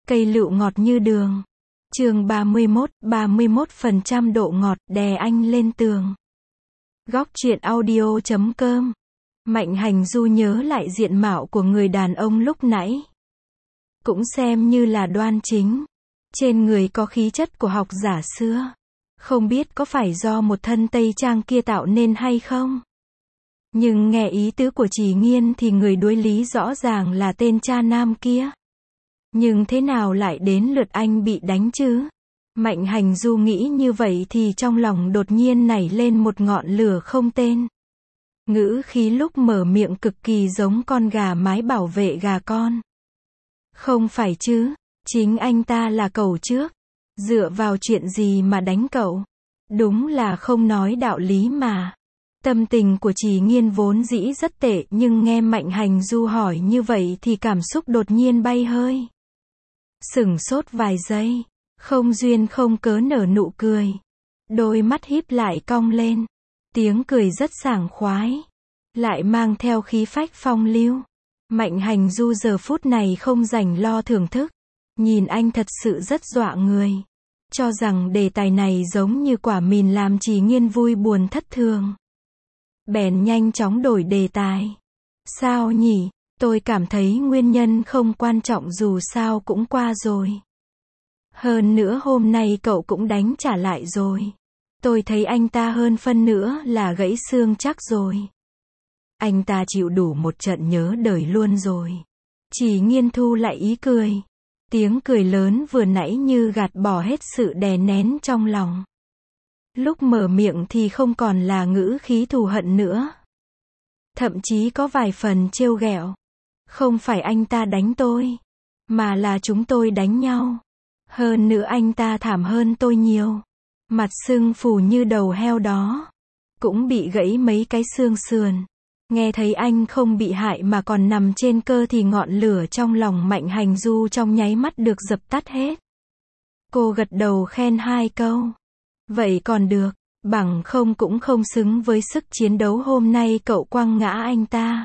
Cây lựu ngọt như đường. Chương 31, 31% độ ngọt, đè anh lên tường. Góc truyện audio.com. Mạnh Hành Du nhớ lại diện mạo của người đàn ông lúc nãy. Cũng xem như là đoan chính. Trên người có khí chất của học giả xưa. Không biết có phải do một thân tây trang kia tạo nên hay không? Nhưng nghe ý tứ của Chỉ Nghiên thì người đối lý rõ ràng là tên cha nam kia. Nhưng thế nào lại đến lượt anh bị đánh chứ? Mạnh Hành Du nghĩ như vậy thì trong lòng đột nhiên nảy lên một ngọn lửa không tên. Ngữ khí lúc mở miệng cực kỳ giống con gà mái bảo vệ gà con. Không phải chứ, chính anh ta là cậu trước. Dựa vào chuyện gì mà đánh cậu? Đúng là không nói đạo lý mà. Tâm tình của Chỉ Nghiên vốn dĩ rất tệ nhưng nghe Mạnh Hành Du hỏi như vậy thì cảm xúc đột nhiên bay hơi. Sửng sốt vài giây, không duyên không cớ nở nụ cười. Đôi mắt híp lại cong lên. Tiếng cười rất sảng khoái. Lại mang theo khí phách phong lưu. Mạnh Hành Du giờ phút này không rảnh lo thưởng thức. Nhìn anh thật sự rất dọa người. Cho rằng đề tài này giống như quả mìn làm Chỉ Nghiên vui buồn thất thường. Bèn nhanh chóng đổi đề tài. Sao nhỉ? Tôi cảm thấy nguyên nhân không quan trọng dù sao cũng qua rồi. Hơn nữa hôm nay cậu cũng đánh trả lại rồi. Tôi thấy anh ta hơn phân nữa là gãy xương chắc rồi. Anh ta chịu đủ một trận nhớ đời luôn rồi. Chỉ Nghiên thu lại ý cười. Tiếng cười lớn vừa nãy như gạt bỏ hết sự đè nén trong lòng. Lúc mở miệng thì không còn là ngữ khí thù hận nữa. Thậm chí có vài phần trêu ghẹo. Không phải anh ta đánh tôi, mà là chúng tôi đánh nhau. Hơn nữa anh ta thảm hơn tôi nhiều. Mặt sưng phù như đầu heo đó. Cũng bị gãy mấy cái xương sườn. Nghe thấy anh không bị hại mà còn nằm trên cơ thì ngọn lửa trong lòng Mạnh Hành Du trong nháy mắt được dập tắt hết. Cô gật đầu khen hai câu. Vậy còn được, bằng không cũng không xứng với sức chiến đấu hôm nay cậu quăng ngã anh ta.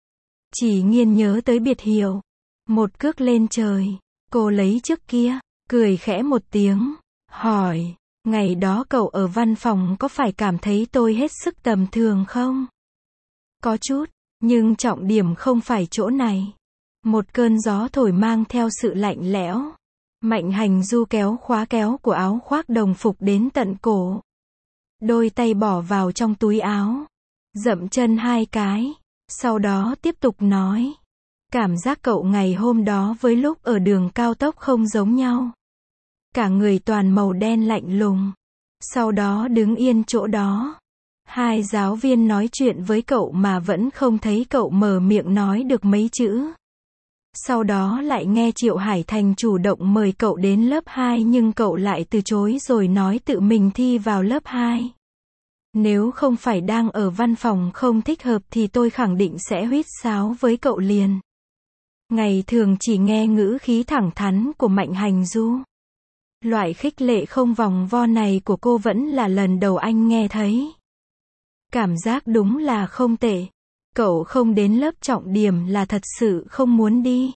Chỉ Nghiên nhớ tới biệt hiệu. Một cước lên trời. Cô lấy trước kia, cười khẽ một tiếng, hỏi, ngày đó cậu ở văn phòng có phải cảm thấy tôi hết sức tầm thường không? Có chút, nhưng trọng điểm không phải chỗ này. Một cơn gió thổi mang theo sự lạnh lẽo. Mạnh Hành Du kéo khóa kéo của áo khoác đồng phục đến tận cổ. Đôi tay bỏ vào trong túi áo. Dậm chân hai cái. Sau đó tiếp tục nói. Cảm giác cậu ngày hôm đó với lúc ở đường cao tốc không giống nhau. Cả người toàn màu đen lạnh lùng. Sau đó đứng yên chỗ đó. Hai giáo viên nói chuyện với cậu mà vẫn không thấy cậu mở miệng nói được mấy chữ. Sau đó lại nghe Triệu Hải Thành chủ động mời cậu đến lớp 2 nhưng cậu lại từ chối rồi nói tự mình thi vào lớp 2. Nếu không phải đang ở văn phòng không thích hợp thì tôi khẳng định sẽ huýt sáo với cậu liền. Ngày thường chỉ nghe ngữ khí thẳng thắn của Mạnh Hành Du. Loại khích lệ không vòng vo này của cô vẫn là lần đầu anh nghe thấy. Cảm giác đúng là không tệ. Cậu không đến lớp trọng điểm là thật sự không muốn đi.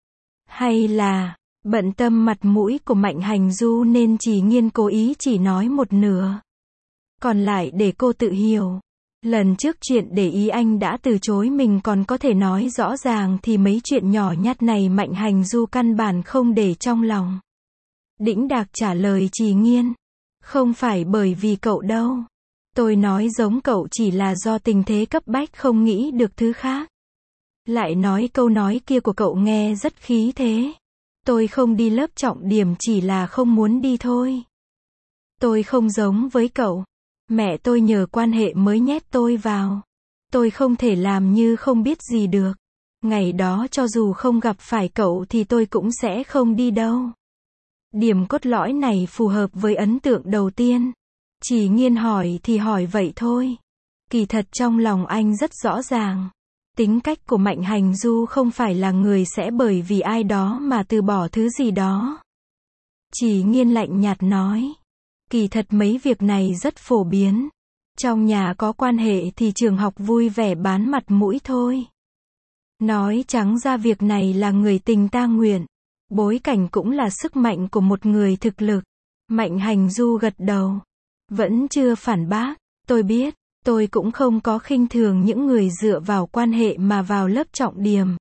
Hay là, bận tâm mặt mũi của Mạnh Hành Du nên Chỉ Nghiên cố ý chỉ nói một nửa. Còn lại để cô tự hiểu. Lần trước chuyện để ý anh đã từ chối mình còn có thể nói rõ ràng thì mấy chuyện nhỏ nhặt này Mạnh Hành Du căn bản không để trong lòng. Đĩnh đạc trả lời Chỉ Nghiên. Không phải bởi vì cậu đâu. Tôi nói giống cậu chỉ là do tình thế cấp bách không nghĩ được thứ khác. Lại nói câu nói kia của cậu nghe rất khí thế. Tôi không đi lớp trọng điểm chỉ là không muốn đi thôi. Tôi không giống với cậu. Mẹ tôi nhờ quan hệ mới nhét tôi vào. Tôi không thể làm như không biết gì được. Ngày đó cho dù không gặp phải cậu thì tôi cũng sẽ không đi đâu. Điểm cốt lõi này phù hợp với ấn tượng đầu tiên. Chỉ Nghiên hỏi thì hỏi vậy thôi. Kỳ thật trong lòng anh rất rõ ràng. Tính cách của Mạnh Hành Du không phải là người sẽ bởi vì ai đó mà từ bỏ thứ gì đó. Chỉ Nghiên lạnh nhạt nói. Kỳ thật mấy việc này rất phổ biến. Trong nhà có quan hệ thì trường học vui vẻ bán mặt mũi thôi. Nói trắng ra việc này là người tình ta nguyện. Bối cảnh cũng là sức mạnh của một người thực lực. Mạnh Hành Du gật đầu. Vẫn chưa phản bác. Tôi biết, tôi cũng không có khinh thường những người dựa vào quan hệ mà vào lớp trọng điểm.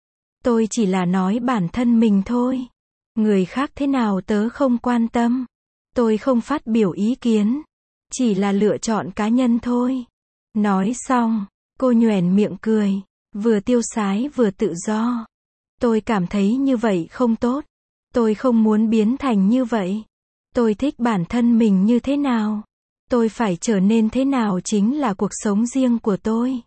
Tôi chỉ là nói bản thân mình thôi. Người khác thế nào tớ không quan tâm. Tôi không phát biểu ý kiến. Chỉ là lựa chọn cá nhân thôi. Nói xong, cô nhoẻn miệng cười. Vừa tiêu sái vừa tự do. Tôi cảm thấy như vậy không tốt. Tôi không muốn biến thành như vậy. Tôi thích bản thân mình như thế nào. Tôi phải trở nên thế nào chính là cuộc sống riêng của tôi.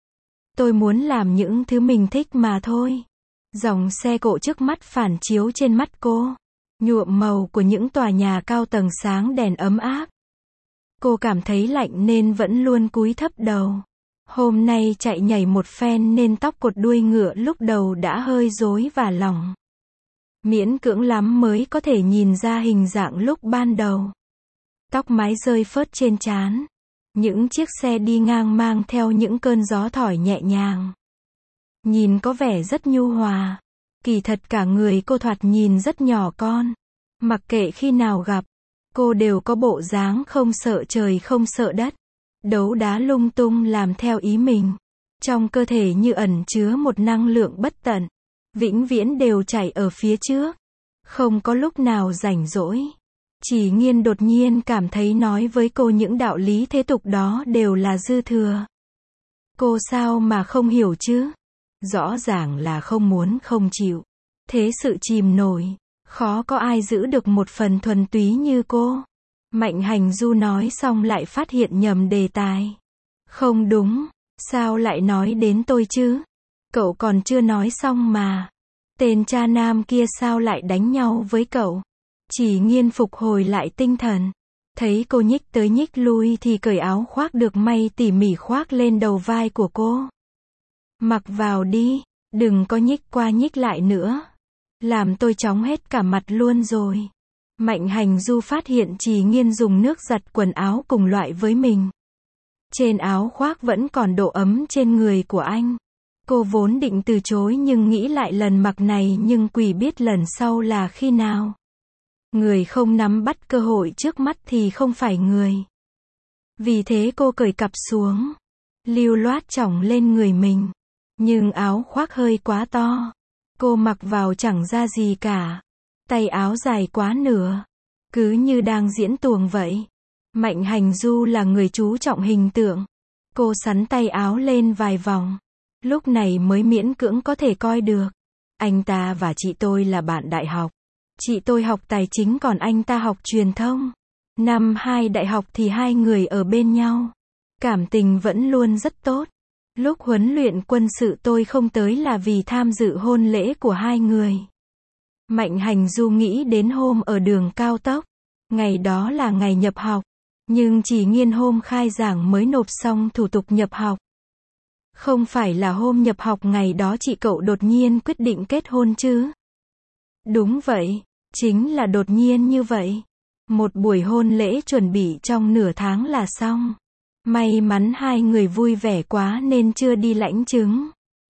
Tôi muốn làm những thứ mình thích mà thôi. Dòng xe cộ trước mắt phản chiếu trên mắt cô. Nhuộm màu của những tòa nhà cao tầng sáng đèn ấm áp. Cô cảm thấy lạnh nên vẫn luôn cúi thấp đầu. Hôm nay chạy nhảy một phen nên tóc cột đuôi ngựa lúc đầu đã hơi rối và lỏng. Miễn cưỡng lắm mới có thể nhìn ra hình dạng lúc ban đầu. Tóc mái rơi phớt trên trán. Những chiếc xe đi ngang mang theo những cơn gió thổi nhẹ nhàng. Nhìn có vẻ rất nhu hòa. Kỳ thật cả người cô thoạt nhìn rất nhỏ con. Mặc kệ khi nào gặp, cô đều có bộ dáng không sợ trời không sợ đất. Đấu đá lung tung làm theo ý mình. Trong cơ thể như ẩn chứa một năng lượng bất tận. Vĩnh viễn đều chảy ở phía trước. Không có lúc nào rảnh rỗi. Chỉ Nghiên đột nhiên cảm thấy nói với cô những đạo lý thế tục đó đều là dư thừa. Cô sao mà không hiểu chứ? Rõ ràng là không muốn không chịu. Thế sự chìm nổi. Khó có ai giữ được một phần thuần túy như cô. Mạnh Hành Du nói xong lại phát hiện nhầm đề tài. Không đúng. Sao lại nói đến tôi chứ? Cậu còn chưa nói xong mà. Tên cha nam kia sao lại đánh nhau với cậu? Chỉ Nghiên phục hồi lại tinh thần. Thấy cô nhích tới nhích lui thì cởi áo khoác được may tỉ mỉ khoác lên đầu vai của cô. Mặc vào đi, đừng có nhích qua nhích lại nữa. Làm tôi chóng hết cả mặt luôn rồi. Mạnh Hành Du phát hiện Chỉ Nghiên dùng nước giặt quần áo cùng loại với mình. Trên áo khoác vẫn còn độ ấm trên người của anh. Cô vốn định từ chối nhưng nghĩ lại lần mặc này nhưng quỷ biết lần sau là khi nào. Người không nắm bắt cơ hội trước mắt thì không phải người. Vì thế cô cởi cặp xuống. Lưu loát chỏng lên người mình. Nhưng áo khoác hơi quá to. Cô mặc vào chẳng ra gì cả. Tay áo dài quá nửa. Cứ như đang diễn tuồng vậy. Mạnh Hành Du là người chú trọng hình tượng. Cô xắn tay áo lên vài vòng. Lúc này mới miễn cưỡng có thể coi được. Anh ta và chị tôi là bạn đại học. Chị tôi học tài chính còn anh ta học truyền thông. Năm 2 đại học thì hai người ở bên nhau. Cảm tình vẫn luôn rất tốt. Lúc huấn luyện quân sự tôi không tới là vì tham dự hôn lễ của hai người. Mạnh Hành Du nghĩ đến hôm ở đường cao tốc. Ngày đó là ngày nhập học. Nhưng Chỉ Nghiên hôm khai giảng mới nộp xong thủ tục nhập học. Không phải là hôm nhập học ngày đó chị cậu đột nhiên quyết định kết hôn chứ? Đúng vậy, chính là đột nhiên như vậy. Một buổi hôn lễ chuẩn bị trong nửa tháng là xong. May mắn hai người vui vẻ quá nên chưa đi lãnh chứng.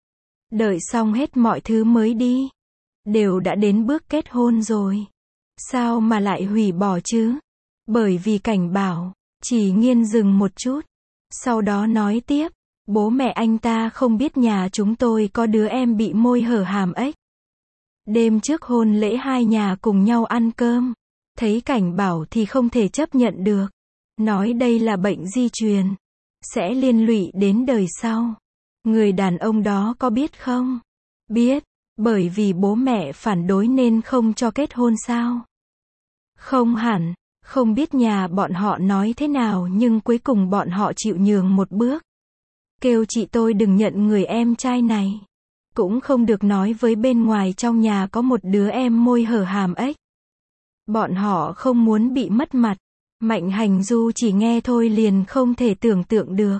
Đợi xong hết mọi thứ mới đi. Đều đã đến bước kết hôn rồi. Sao mà lại hủy bỏ chứ? Bởi vì cảnh bảo. Chỉ Nghiên dừng một chút. Sau đó nói tiếp. Bố mẹ anh ta không biết nhà chúng tôi có đứa em bị môi hở hàm ếch. Đêm trước hôn lễ hai nhà cùng nhau ăn cơm. Thấy cảnh bảo thì không thể chấp nhận được. Nói đây là bệnh di truyền. Sẽ liên lụy đến đời sau. Người đàn ông đó có biết không? Biết. Bởi vì bố mẹ phản đối nên không cho kết hôn sao? Không hẳn. Không biết nhà bọn họ nói thế nào nhưng cuối cùng bọn họ chịu nhường một bước. Kêu chị tôi đừng nhận người em trai này. Cũng không được nói với bên ngoài trong nhà có một đứa em môi hở hàm ếch. Bọn họ không muốn bị mất mặt. Mạnh Hành Du chỉ nghe thôi liền không thể tưởng tượng được.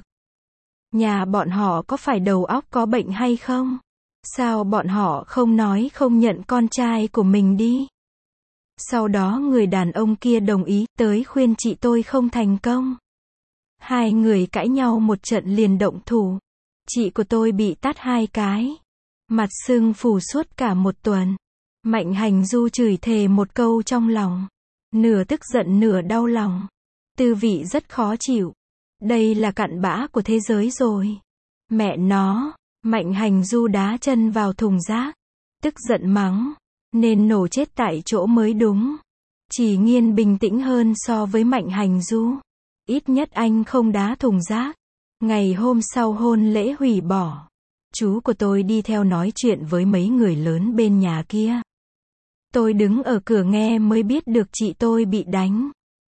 Nhà bọn họ có phải đầu óc có bệnh hay không? Sao bọn họ không nói không nhận con trai của mình đi? Sau đó người đàn ông kia đồng ý tới khuyên chị tôi không thành công. Hai người cãi nhau một trận liền động thủ. Chị của tôi bị tát 2 cái. Mặt sưng phù suốt cả một tuần. Mạnh Hành Du chửi thề một câu trong lòng. Nửa tức giận nửa đau lòng. Tư vị rất khó chịu. Đây là cặn bã của thế giới rồi. Mẹ nó, Mạnh Hành Du đá chân vào thùng rác. Tức giận mắng. Nên nổ chết tại chỗ mới đúng. Chỉ Nghiên bình tĩnh hơn so với Mạnh Hành Du. Ít nhất anh không đá thùng rác. Ngày hôm sau hôn lễ hủy bỏ. Chú của tôi đi theo nói chuyện với mấy người lớn bên nhà kia. Tôi đứng ở cửa nghe mới biết được chị tôi bị đánh.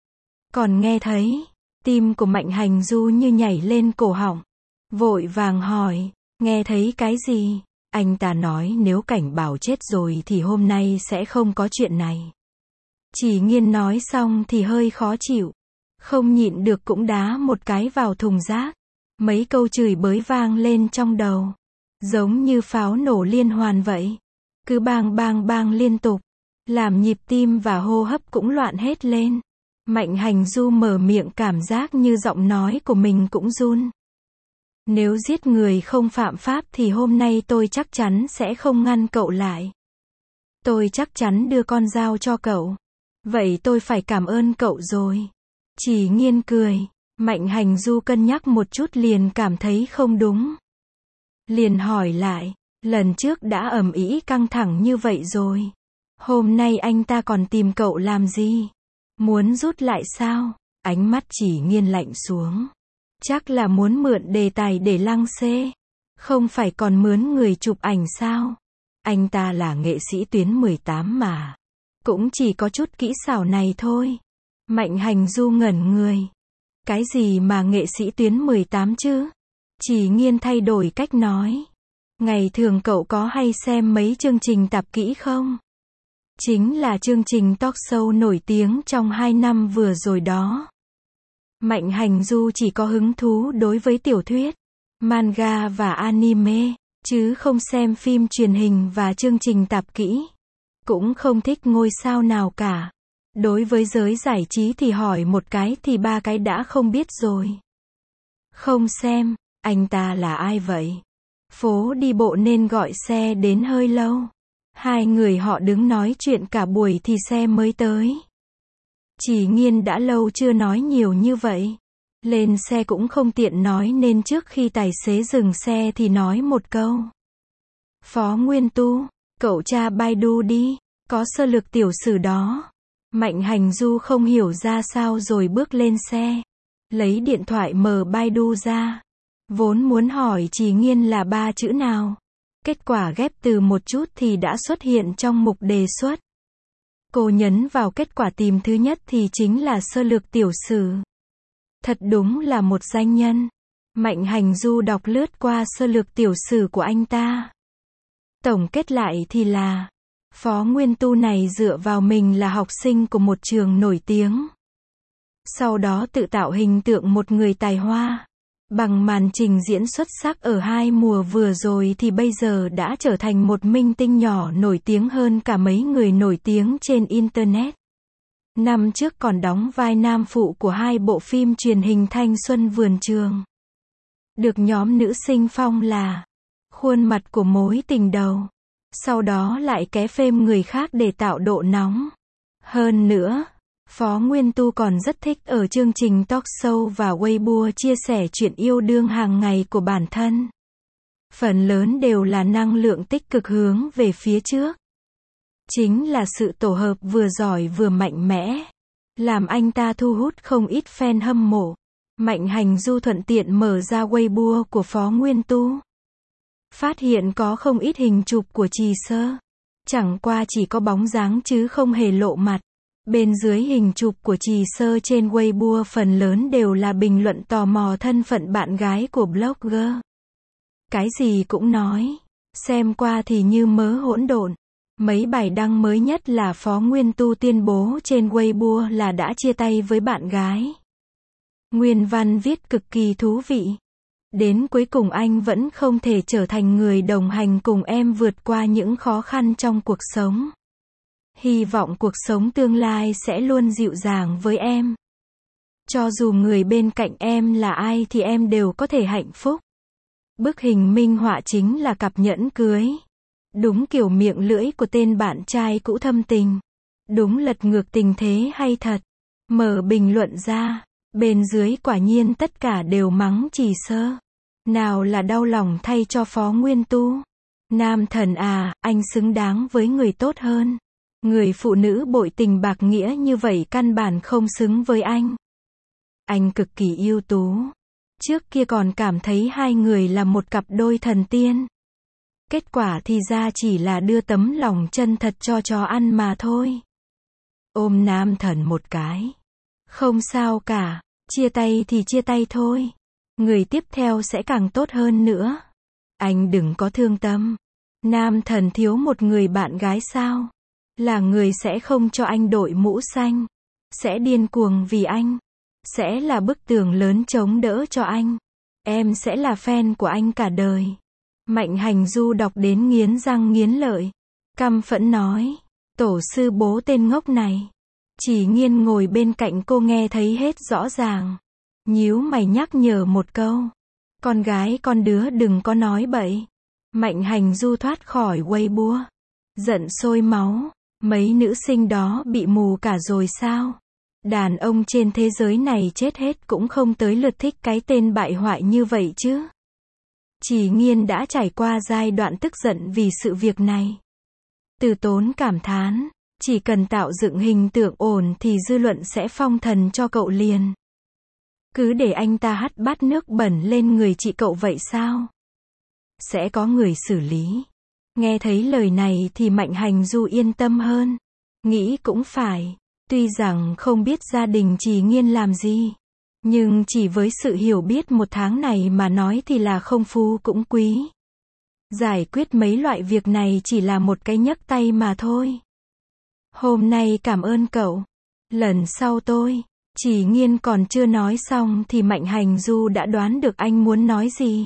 Còn nghe thấy, tim của Mạnh Hành Du như nhảy lên cổ họng. Vội vàng hỏi, nghe thấy cái gì? Anh ta nói nếu Cảnh Bảo chết rồi thì hôm nay sẽ không có chuyện này. Chỉ Nghiên nói xong thì hơi khó chịu. Không nhịn được cũng đá một cái vào thùng rác. Mấy câu chửi bới vang lên trong đầu. Giống như pháo nổ liên hoàn vậy. Cứ bang bang bang liên tục. Làm nhịp tim và hô hấp cũng loạn hết lên. Mạnh Hành Du mở miệng cảm giác như giọng nói của mình cũng run. Nếu giết người không phạm pháp thì hôm nay tôi chắc chắn sẽ không ngăn cậu lại. Tôi chắc chắn đưa con dao cho cậu. Vậy tôi phải cảm ơn cậu rồi. Chỉ Nghiên cười. Mạnh Hành Du cân nhắc một chút liền cảm thấy không đúng. Liền hỏi lại, lần trước đã ầm ĩ căng thẳng như vậy rồi. Hôm nay anh ta còn tìm cậu làm gì? Muốn rút lại sao? Ánh mắt Chỉ Nghiên lạnh xuống. Chắc là muốn mượn đề tài để lăng xê. Không phải còn mướn người chụp ảnh sao? Anh ta là nghệ sĩ tuyến 18 mà. Cũng chỉ có chút kỹ xảo này thôi. Mạnh Hành Du ngẩn người. Cái gì mà nghệ sĩ tuyến 18 chứ? Chỉ Nghiên thay đổi cách nói. Ngày thường cậu có hay xem mấy chương trình tạp kỹ không? Chính là chương trình talk show nổi tiếng trong 2 năm vừa rồi đó. Mạnh Hành Du chỉ có hứng thú đối với tiểu thuyết, manga và anime, chứ không xem phim truyền hình và chương trình tạp kỹ. Cũng không thích ngôi sao nào cả. Đối với giới giải trí thì hỏi một cái thì 3 cái đã không biết rồi. Không xem, anh ta là ai vậy? Phố đi bộ nên gọi xe đến hơi lâu. 2 người họ đứng nói chuyện cả buổi thì xe mới tới. Chỉ Nghiên đã lâu chưa nói nhiều như vậy. Lên xe cũng không tiện nói nên trước khi tài xế dừng xe thì nói một câu. Phó Nguyên Tu, cậu tra Baidu đi, có sơ lược tiểu sử đó. Mạnh Hành Du không hiểu ra sao rồi bước lên xe. Lấy điện thoại mở Baidu ra. Vốn muốn hỏi Chỉ Nghiên là 3 chữ nào. Kết quả ghép từ một chút thì đã xuất hiện trong mục đề xuất. Cô nhấn vào kết quả tìm thứ nhất thì chính là sơ lược tiểu sử. Thật đúng là một danh nhân. Mạnh Hành Du đọc lướt qua sơ lược tiểu sử của anh ta. Tổng kết lại thì là, Phó Nguyên Tu này dựa vào mình là học sinh của một trường nổi tiếng. Sau đó tự tạo hình tượng một người tài hoa. Bằng màn trình diễn xuất sắc ở 2 mùa vừa rồi thì bây giờ đã trở thành một minh tinh nhỏ nổi tiếng hơn cả mấy người nổi tiếng trên Internet. Năm trước còn đóng vai nam phụ của 2 bộ phim truyền hình thanh xuân Vườn Trường. Được nhóm nữ sinh phong là khuôn mặt của mối tình đầu. Sau đó lại ké phêm người khác để tạo độ nóng. Hơn nữa, Phó Nguyên Tu còn rất thích ở chương trình talk show và Weibo chia sẻ chuyện yêu đương hàng ngày của bản thân. Phần lớn đều là năng lượng tích cực hướng về phía trước. Chính là sự tổ hợp vừa giỏi vừa mạnh mẽ. Làm anh ta thu hút không ít fan hâm mộ. Mạnh Hành Du thuận tiện mở ra Weibo của Phó Nguyên Tu. Phát hiện có không ít hình chụp của Trì Sơ. Chẳng qua chỉ có bóng dáng chứ không hề lộ mặt. Bên dưới hình chụp của Trì Sơ trên Weibo phần lớn đều là bình luận tò mò thân phận bạn gái của blogger. Cái gì cũng nói. Xem qua thì như mớ hỗn độn. Mấy bài đăng mới nhất là Phó Nguyên Tu tuyên bố trên Weibo là đã chia tay với bạn gái. Nguyên văn viết cực kỳ thú vị. Đến cuối cùng anh vẫn không thể trở thành người đồng hành cùng em vượt qua những khó khăn trong cuộc sống. Hy vọng cuộc sống tương lai sẽ luôn dịu dàng với em. Cho dù người bên cạnh em là ai thì em đều có thể hạnh phúc. Bức hình minh họa chính là cặp nhẫn cưới. Đúng kiểu miệng lưỡi của tên bạn trai cũ thâm tình. Đúng lật ngược tình thế hay thật. Mở bình luận ra, bên dưới quả nhiên tất cả đều mắng Trì Sơ. Nào là đau lòng thay cho Phó Nguyên Tu. Nam thần à, anh xứng đáng với người tốt hơn. Người phụ nữ bội tình bạc nghĩa như vậy căn bản không xứng với anh. Anh cực kỳ ưu tú. Trước kia còn cảm thấy hai người là một cặp đôi thần tiên. Kết quả thì ra chỉ là đưa tấm lòng chân thật cho chó ăn mà thôi. Ôm nam thần một cái. Không sao cả, chia tay thì chia tay thôi. Người tiếp theo sẽ càng tốt hơn nữa. Anh đừng có thương tâm. Nam thần thiếu một người bạn gái sao? Là người sẽ không cho anh đội mũ xanh. Sẽ điên cuồng vì anh. Sẽ là bức tường lớn chống đỡ cho anh. Em sẽ là fan của anh cả đời. Mạnh Hành Du đọc đến nghiến răng nghiến lợi. Căm phẫn nói. Tổ sư bố tên ngốc này. Chỉ Nghiên ngồi bên cạnh cô nghe thấy hết rõ ràng. Nhíu mày nhắc nhở một câu. Con gái con đứa đừng có nói bậy. Mạnh Hành Du thoát khỏi Weibo. Giận sôi máu. Mấy nữ sinh đó bị mù cả rồi sao? Đàn ông trên thế giới này chết hết cũng không tới lượt thích cái tên bại hoại như vậy chứ. Chỉ Nghiên đã trải qua giai đoạn tức giận vì sự việc này. Từ Tốn cảm thán, chỉ cần tạo dựng hình tượng ổn thì dư luận sẽ phong thần cho cậu liền. Cứ để anh ta hắt bát nước bẩn lên người chị cậu vậy sao? Sẽ có người xử lý. Nghe thấy lời này thì Mạnh Hành Du yên tâm hơn. Nghĩ cũng phải. Tuy rằng không biết gia đình Trì Nghiên làm gì. Nhưng chỉ với sự hiểu biết một tháng này mà nói thì là không phú cũng quý. Giải quyết mấy loại việc này chỉ là một cái nhấc tay mà thôi. Hôm nay cảm ơn cậu. Lần sau tôi. Trì Nghiên còn chưa nói xong thì Mạnh Hành Du đã đoán được anh muốn nói gì.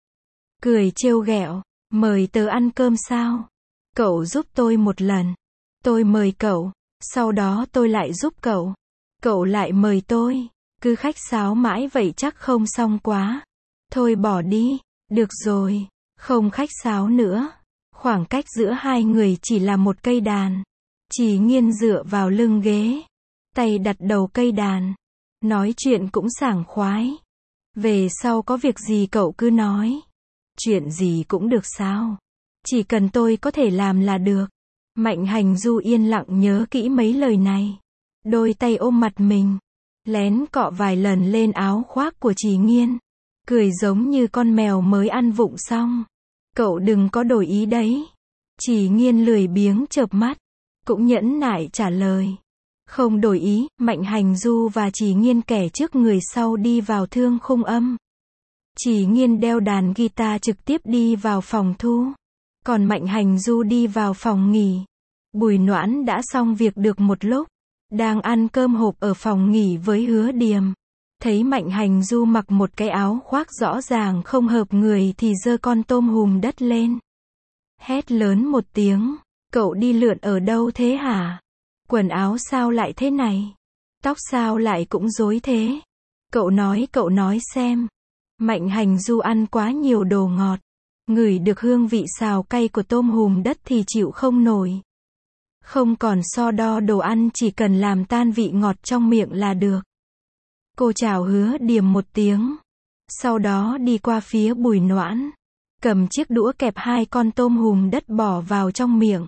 Cười trêu ghẹo. Mời tớ ăn cơm sao? Cậu giúp tôi một lần. Tôi mời cậu. Sau đó tôi lại giúp cậu. Cậu lại mời tôi. Cứ khách sáo mãi vậy chắc không xong quá. Thôi bỏ đi. Được rồi. Không khách sáo nữa. Khoảng cách giữa hai người chỉ là một cây đàn. Trì Nghiên dựa vào lưng ghế. Tay đặt đầu cây đàn. Nói chuyện cũng sảng khoái. Về sau có việc gì cậu cứ nói. Chuyện gì cũng được sao? Chỉ cần tôi có thể làm là được. Mạnh Hành Du yên lặng nhớ kỹ mấy lời này. Đôi tay ôm mặt mình. Lén cọ vài lần lên áo khoác của Trì Nghiên. Cười giống như con mèo mới ăn vụng xong. Cậu đừng có đổi ý đấy. Trì Nghiên lười biếng chợp mắt. Cũng nhẫn nại trả lời. Không đổi ý. Mạnh Hành Du và Trì Nghiên kẻ trước người sau đi vào thương khung âm. Trì Nghiên đeo đàn guitar trực tiếp đi vào phòng thu. Còn Mạnh Hành Du đi vào phòng nghỉ. Bùi Noãn đã xong việc được một lúc. Đang ăn cơm hộp ở phòng nghỉ với Hứa Điềm. Thấy Mạnh Hành Du mặc một cái áo khoác rõ ràng không hợp người thì giơ con tôm hùm đất lên. Hét lớn một tiếng. Cậu đi lượn ở đâu thế hả? Quần áo sao lại thế này? Tóc sao lại cũng rối thế? Cậu nói xem. Mạnh Hành Du ăn quá nhiều đồ ngọt. Ngửi được hương vị xào cay của tôm hùm đất thì chịu không nổi. Không còn so đo đồ ăn, chỉ cần làm tan vị ngọt trong miệng là được. Cô chào Hứa Điềm một tiếng. Sau đó đi qua phía Bùi Noãn. Cầm chiếc đũa kẹp hai con tôm hùm đất bỏ vào trong miệng.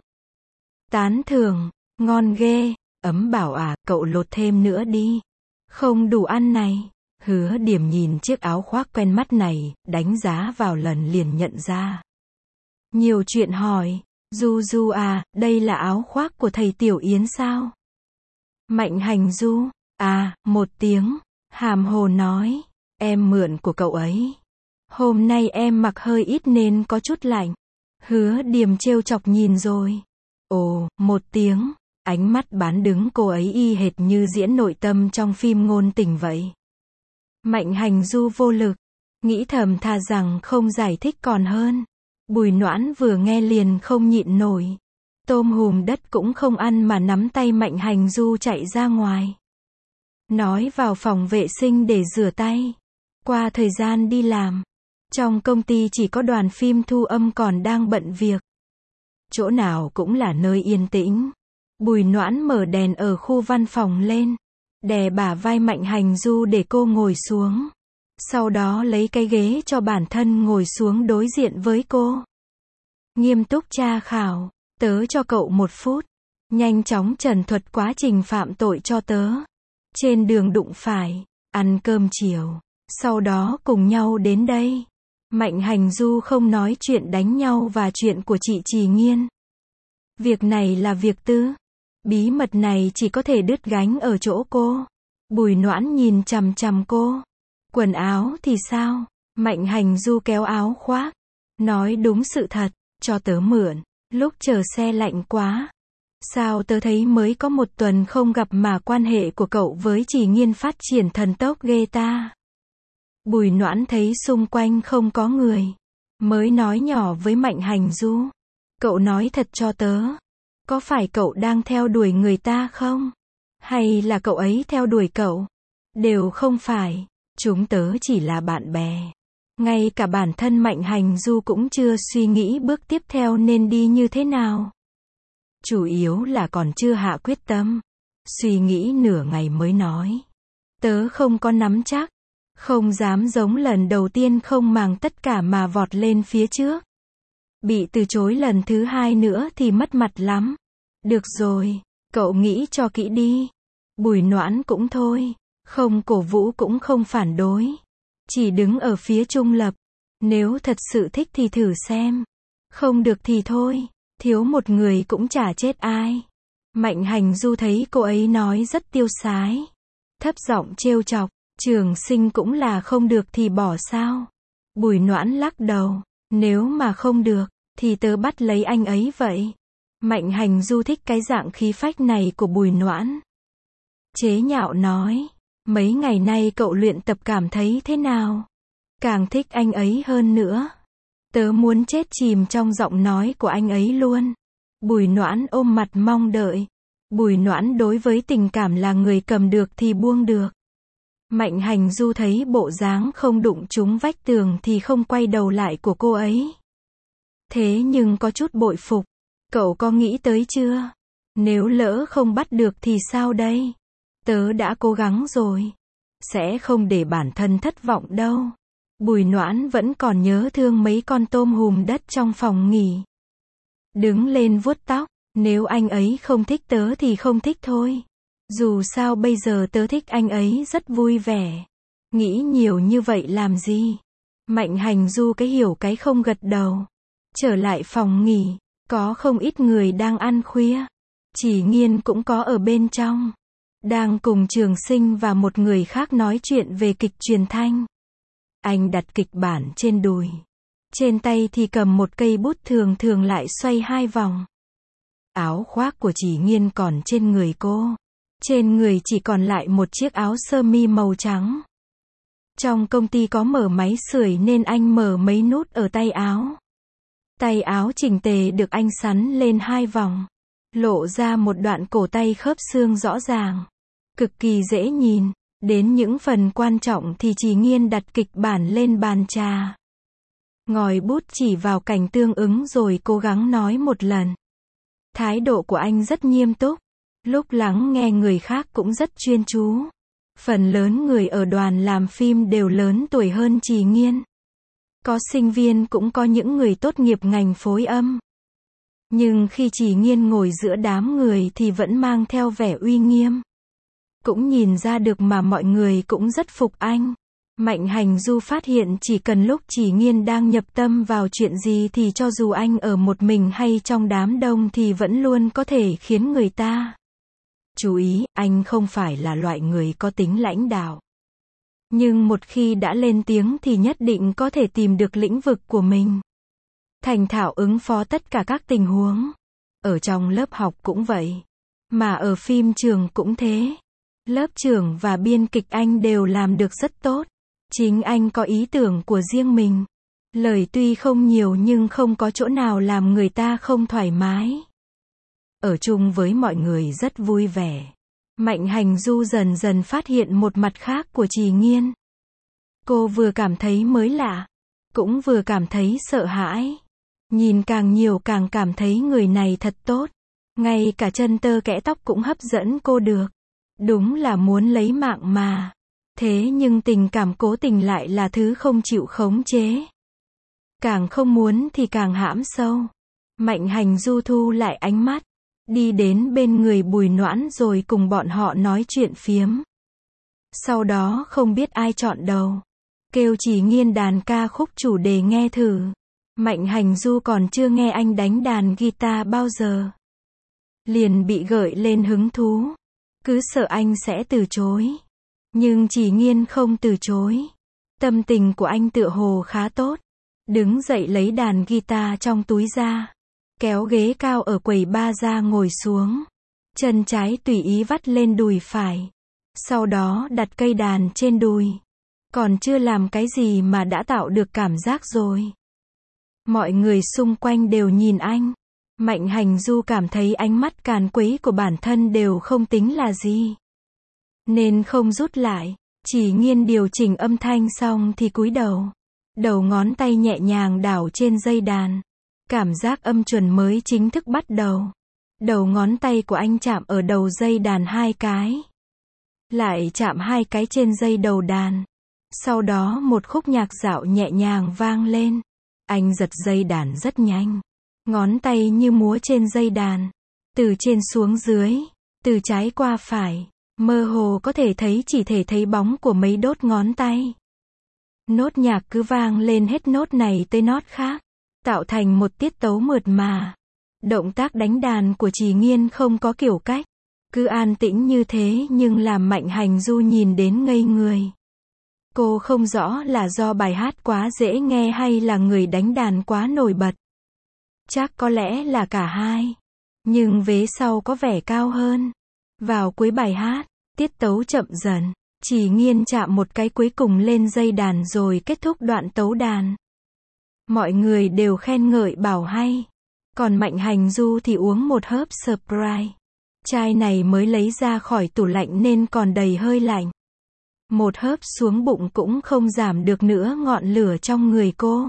Tán thưởng, ngon ghê. Ấm bảo à, cậu lột thêm nữa đi. Không đủ ăn này. Hứa Điềm nhìn chiếc áo khoác quen mắt này, đánh giá vào lần liền nhận ra. Nhiều chuyện hỏi. Du Du à, đây là áo khoác của thầy Tiểu Yến sao? Mạnh Hành Du. À, một tiếng. Hàm hồ nói. Em mượn của cậu ấy. Hôm nay em mặc hơi ít nên có chút lạnh. Hứa Điềm trêu chọc nhìn rồi. Ồ, một tiếng. Ánh mắt bán đứng cô ấy y hệt như diễn nội tâm trong phim ngôn tình vậy. Mạnh Hành Du vô lực. Nghĩ thầm thà rằng không giải thích còn hơn. Bùi Noãn vừa nghe liền không nhịn nổi. Tôm hùm đất cũng không ăn mà nắm tay Mạnh Hành Du chạy ra ngoài. Nói vào phòng vệ sinh để rửa tay. Qua thời gian đi làm. Trong công ty chỉ có đoàn phim thu âm còn đang bận việc. Chỗ nào cũng là nơi yên tĩnh. Bùi Noãn mở đèn ở khu văn phòng lên, đè bả vai Mạnh Hành Du để cô ngồi xuống. Sau đó lấy cái ghế cho bản thân ngồi xuống đối diện với cô. Nghiêm túc tra khảo, tớ cho cậu 1 phút. Nhanh chóng trần thuật quá trình phạm tội cho tớ. Trên đường đụng phải, ăn cơm chiều, sau đó cùng nhau đến đây. Mạnh Hành Du không nói chuyện đánh nhau và chuyện của chị Trì Nghiên. Việc này là việc tư. Bí mật này chỉ có thể đứt gánh ở chỗ cô. Bùi Noãn nhìn chằm chằm cô. Quần áo thì sao? Mạnh Hành Du kéo áo khoác. Nói đúng sự thật, cho tớ mượn. Lúc chờ xe lạnh quá. Sao tớ thấy mới có 1 tuần không gặp mà quan hệ của cậu với Trì Nghiên phát triển thần tốc ghê ta. Bùi Noãn thấy xung quanh không có người. Mới nói nhỏ với Mạnh Hành Du. Cậu nói thật cho tớ. Có phải cậu đang theo đuổi người ta không? Hay là cậu ấy theo đuổi cậu? Đều không phải. Chúng tớ chỉ là bạn bè. Ngay cả bản thân Mạnh Hành Du cũng chưa suy nghĩ bước tiếp theo nên đi như thế nào. Chủ yếu là còn chưa hạ quyết tâm. Suy nghĩ nửa ngày mới nói. Tớ không có nắm chắc. Không dám giống lần đầu tiên không màng tất cả mà vọt lên phía trước. Bị từ chối lần thứ 2 nữa thì mất mặt lắm. Được rồi, cậu nghĩ cho kỹ đi. Bùi Noãn cũng thôi. Không cổ vũ cũng không phản đối. Chỉ đứng ở phía trung lập. Nếu thật sự thích thì thử xem. Không được thì thôi. Thiếu một người cũng chả chết ai. Mạnh Hành Du thấy cô ấy nói rất tiêu sái. Thấp giọng trêu chọc. Trường Sinh cũng là không được thì bỏ sao? Bùi Noãn lắc đầu. Nếu mà không được, thì tớ bắt lấy anh ấy vậy. Mạnh Hành Du thích cái dạng khí phách này của Bùi Noãn. Chế nhạo nói. Mấy ngày nay cậu luyện tập cảm thấy thế nào? Càng thích anh ấy hơn nữa. Tớ muốn chết chìm trong giọng nói của anh ấy luôn. Bùi Noãn ôm mặt mong đợi. Bùi Noãn đối với tình cảm là người cầm được thì buông được. Mạnh Hành Du thấy bộ dáng không đụng trúng vách tường thì không quay đầu lại của cô ấy. Thế nhưng có chút bội phục. Cậu có nghĩ tới chưa? Nếu lỡ không bắt được thì sao đây? Tớ đã cố gắng rồi. Sẽ không để bản thân thất vọng đâu. Bùi Noãn vẫn còn nhớ thương mấy con tôm hùm đất trong phòng nghỉ. Đứng lên vuốt tóc. Nếu anh ấy không thích tớ thì không thích thôi. Dù sao bây giờ tớ thích anh ấy rất vui vẻ. Nghĩ nhiều như vậy làm gì? Mạnh Hành Du cái hiểu cái không gật đầu. Trở lại phòng nghỉ. Có không ít người đang ăn khuya. Trì Nghiên cũng có ở bên trong. Đang cùng Trường Sinh và một người khác nói chuyện về kịch truyền thanh. Anh đặt kịch bản trên đùi. Trên tay thì cầm một cây bút thường thường lại xoay 2 vòng. Áo khoác của Trì Nghiên còn trên người cô. Trên người chỉ còn lại một chiếc áo sơ mi màu trắng. Trong công ty có mở máy sưởi nên anh mở mấy nút ở tay áo. Tay áo chỉnh tề được anh sắn lên 2 vòng. Lộ ra một đoạn cổ tay khớp xương rõ ràng. Cực kỳ dễ nhìn. Đến những phần quan trọng thì Trì Nghiên đặt kịch bản lên bàn trà. Ngòi bút chỉ vào cảnh tương ứng rồi cố gắng nói một lần. Thái độ của anh rất nghiêm túc. Lúc lắng nghe người khác cũng rất chuyên chú. Phần lớn người ở đoàn làm phim đều lớn tuổi hơn Trì Nghiên. Có sinh viên cũng có những người tốt nghiệp ngành phối âm. Nhưng khi Trì Nghiên ngồi giữa đám người thì vẫn mang theo vẻ uy nghiêm. Cũng nhìn ra được mà mọi người cũng rất phục anh. Mạnh Hành Du phát hiện chỉ cần lúc Trì Nghiên đang nhập tâm vào chuyện gì thì cho dù anh ở một mình hay trong đám đông thì vẫn luôn có thể khiến người ta chú ý. Anh không phải là loại người có tính lãnh đạo. Nhưng một khi đã lên tiếng thì nhất định có thể tìm được lĩnh vực của mình. Thành thạo ứng phó tất cả các tình huống. Ở trong lớp học cũng vậy. Mà ở phim trường cũng thế. Lớp trưởng và biên kịch anh đều làm được rất tốt. Chính anh có ý tưởng của riêng mình. Lời tuy không nhiều nhưng không có chỗ nào làm người ta không thoải mái. Ở chung với mọi người rất vui vẻ. Mạnh Hành Du dần dần phát hiện một mặt khác của Trì Nghiên. Cô vừa cảm thấy mới lạ, cũng vừa cảm thấy sợ hãi. Nhìn càng nhiều càng cảm thấy người này thật tốt. Ngay cả chân tơ kẽ tóc cũng hấp dẫn cô được. Đúng là muốn lấy mạng mà. Thế nhưng tình cảm cố tình lại là thứ không chịu khống chế. Càng không muốn thì càng hãm sâu. Mạnh Hành Du thu lại ánh mắt, đi đến bên người Bùi Noãn rồi cùng bọn họ nói chuyện phiếm. Sau đó không biết ai chọn đầu, kêu Chỉ Nghiên đàn ca khúc chủ đề nghe thử. Mạnh Hành Du còn chưa nghe anh đánh đàn guitar bao giờ, liền bị gợi lên hứng thú, cứ sợ anh sẽ từ chối. Nhưng Chỉ Nghiên không từ chối. Tâm tình của anh tựa hồ khá tốt. Đứng dậy lấy đàn guitar trong túi ra, kéo ghế cao ở quầy bar ra ngồi xuống. Chân trái tùy ý vắt lên đùi phải. Sau đó đặt cây đàn trên đùi. Còn chưa làm cái gì mà đã tạo được cảm giác rồi. Mọi người xung quanh đều nhìn anh. Mạnh Hành Du cảm thấy ánh mắt càn quấy của bản thân đều không tính là gì, nên không rút lại. Chỉ Nghiên điều chỉnh âm thanh xong thì cúi đầu. Đầu ngón tay nhẹ nhàng đảo trên dây đàn. Cảm giác âm chuẩn mới chính thức bắt đầu. Đầu ngón tay của anh chạm ở đầu dây đàn 2 cái. Lại chạm 2 cái trên dây đầu đàn. Sau đó một khúc nhạc dạo nhẹ nhàng vang lên. Anh giật dây đàn rất nhanh. Ngón tay như múa trên dây đàn. Từ trên xuống dưới. Từ trái qua phải. Mơ hồ có thể thấy bóng của mấy đốt ngón tay. Nốt nhạc cứ vang lên hết nốt này tới nốt khác, tạo thành một tiết tấu mượt mà. Động tác đánh đàn của Chỉ Nghiên không có kiểu cách, cứ an tĩnh như thế nhưng làm Mạnh Hành Du nhìn đến ngây người. Cô không rõ là do bài hát quá dễ nghe hay là người đánh đàn quá nổi bật. Chắc có lẽ là cả hai. Nhưng vế sau có vẻ cao hơn. Vào cuối bài hát, tiết tấu chậm dần. Chỉ Nghiên chạm một cái cuối cùng lên dây đàn rồi kết thúc đoạn tấu đàn. Mọi người đều khen ngợi bảo hay. Còn Mạnh Hành Du thì uống một hớp Sprite. Chai này mới lấy ra khỏi tủ lạnh nên còn đầy hơi lạnh. Một hớp xuống bụng cũng không giảm được nữa ngọn lửa trong người cô.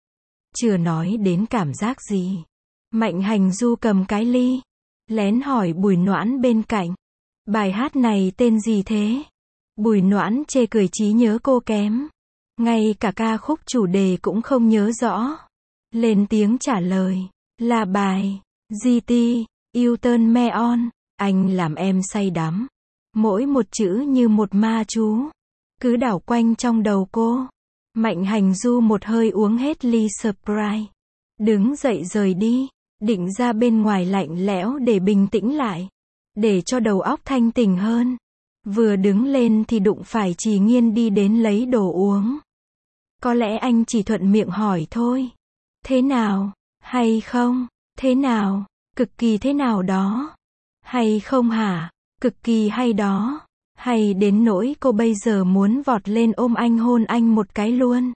Chưa nói đến cảm giác gì. Mạnh Hành Du cầm cái ly, lén hỏi Bùi Noãn bên cạnh. Bài hát này tên gì thế? Bùi Noãn chê cười trí nhớ cô kém. Ngay cả ca khúc chủ đề cũng không nhớ rõ. Lên tiếng trả lời. Là bài GT, You Turn Me On. Anh làm em say đắm. Mỗi một chữ như một ma chú. Cứ đảo quanh trong đầu cô. Mạnh Hành Du một hơi uống hết ly Sprite. Đứng dậy rời đi. Định ra bên ngoài lạnh lẽo để bình tĩnh lại. Để cho đầu óc thanh tỉnh hơn. Vừa đứng lên thì đụng phải Chỉ Nghiên đi đến lấy đồ uống. Có lẽ anh chỉ thuận miệng hỏi thôi. Thế nào? Hay không? Thế nào? Cực kỳ thế nào đó? Hay không hả? Cực kỳ hay đó. Hay đến nỗi cô bây giờ muốn vọt lên ôm anh hôn anh một cái luôn.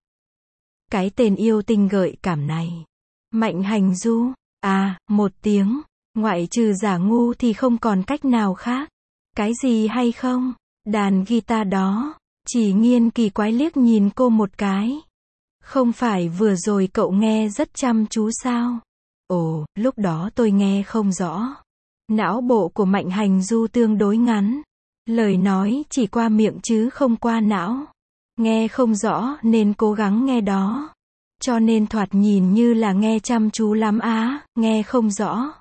Cái tên yêu tinh gợi cảm này. Mạnh Hành Du. À, một tiếng. Ngoại trừ giả ngu thì không còn cách nào khác. Cái gì hay không? Đàn guitar đó. Chỉ Nghiên kỳ quái liếc nhìn cô một cái. Không phải vừa rồi cậu nghe rất chăm chú sao? Ồ, lúc đó tôi nghe không rõ. Não bộ của Mạnh Hành Du tương đối ngắn. Lời nói chỉ qua miệng chứ không qua não. Nghe không rõ nên cố gắng nghe đó. Cho nên thoạt nhìn như là nghe chăm chú lắm á, nghe không rõ.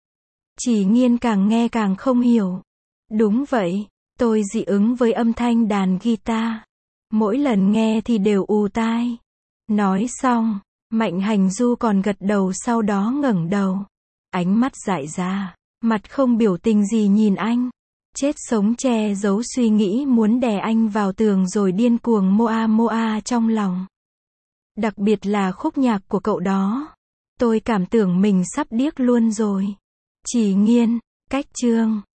Chỉ Nghiên càng nghe càng không hiểu. Đúng vậy, tôi dị ứng với âm thanh đàn guitar. Mỗi lần nghe thì đều ù tai. Nói xong, Mạnh Hành Du còn gật đầu sau đó ngẩng đầu. Ánh mắt dại ra, mặt không biểu tình gì nhìn anh. Chết sống che giấu suy nghĩ muốn đè anh vào tường rồi điên cuồng moa moa trong lòng. Đặc biệt là khúc nhạc của cậu đó. Tôi cảm tưởng mình sắp điếc luôn rồi. Chỉ Nghiên, cách chương